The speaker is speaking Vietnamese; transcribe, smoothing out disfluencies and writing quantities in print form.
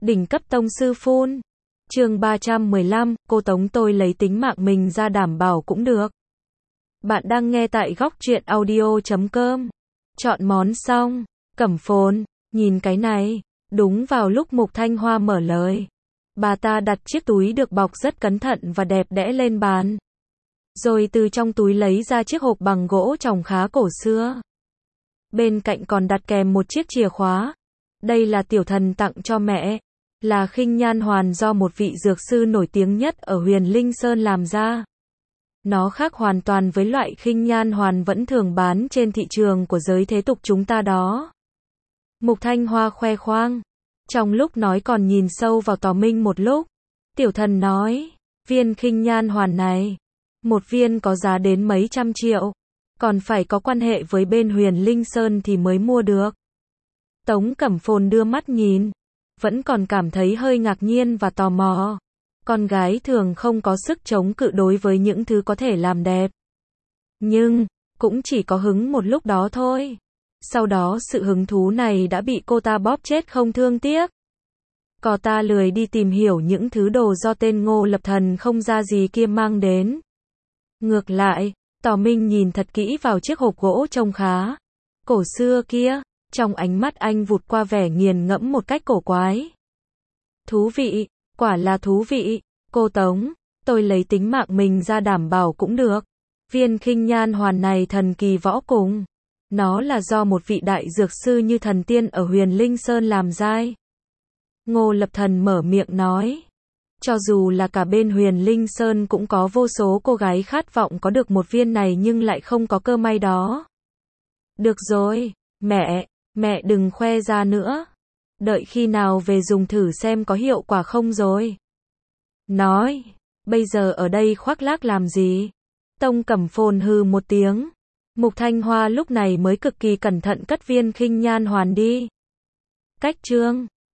Đỉnh cấp tông sư phun. Chương 315, cô Tống tôi lấy tính mạng mình ra đảm bảo cũng được. Bạn đang nghe tại góc truyện audio.com. Chọn món xong, Cẩm Phồn, nhìn cái này. Đúng vào lúc Mục Thanh Hoa mở lời, bà ta đặt chiếc túi được bọc rất cẩn thận và đẹp đẽ lên bàn. Rồi từ trong túi lấy ra chiếc hộp bằng gỗ tròng khá cổ xưa. Bên cạnh còn đặt kèm một chiếc chìa khóa. Đây là tiểu thần tặng cho mẹ. Là khinh nhan hoàn do một vị dược sư nổi tiếng nhất ở Huyền Linh Sơn làm ra. Nó khác hoàn toàn với loại khinh nhan hoàn vẫn thường bán trên thị trường của giới thế tục chúng ta đó. Mục Thanh Hoa khoe khoang. Trong lúc nói còn nhìn sâu vào Tò Minh một lúc. Tiểu thần nói, viên khinh nhan hoàn này, một viên có giá đến mấy trăm triệu. Còn phải có quan hệ với bên Huyền Linh Sơn thì mới mua được. Tống Cẩm Phồn đưa mắt nhìn, vẫn còn cảm thấy hơi ngạc nhiên và tò mò. Con gái thường không có sức chống cự đối với những thứ có thể làm đẹp. Nhưng, cũng chỉ có hứng một lúc đó thôi. Sau đó sự hứng thú này đã bị cô ta bóp chết không thương tiếc. Cô ta lười đi tìm hiểu những thứ đồ do tên Ngô Lập Thần không ra gì kia mang đến. Ngược lại, Tò Minh nhìn thật kỹ vào chiếc hộp gỗ trông khá cổ xưa kia, trong ánh mắt anh vụt qua vẻ nghiền ngẫm một cách cổ quái. Thú vị, quả là thú vị, cô Tống, tôi lấy tính mạng mình ra đảm bảo cũng được. Viên khinh nhan hoàn này thần kỳ võ cùng. Nó là do một vị đại dược sư như thần tiên ở Huyền Linh Sơn làm ra. Ngô Lập Thần mở miệng nói. Cho dù là cả bên Huyền Linh Sơn cũng có vô số cô gái khát vọng có được một viên này nhưng lại không có cơ may đó. Được rồi, mẹ đừng khoe ra nữa. Đợi khi nào về dùng thử xem có hiệu quả không rồi. Nói, bây giờ ở đây khoác lác làm gì? Tông Cẩm Phồn hừ một tiếng. Mục Thanh Hoa lúc này mới cực kỳ cẩn thận cất viên khinh nhan hoàn đi. Cách chương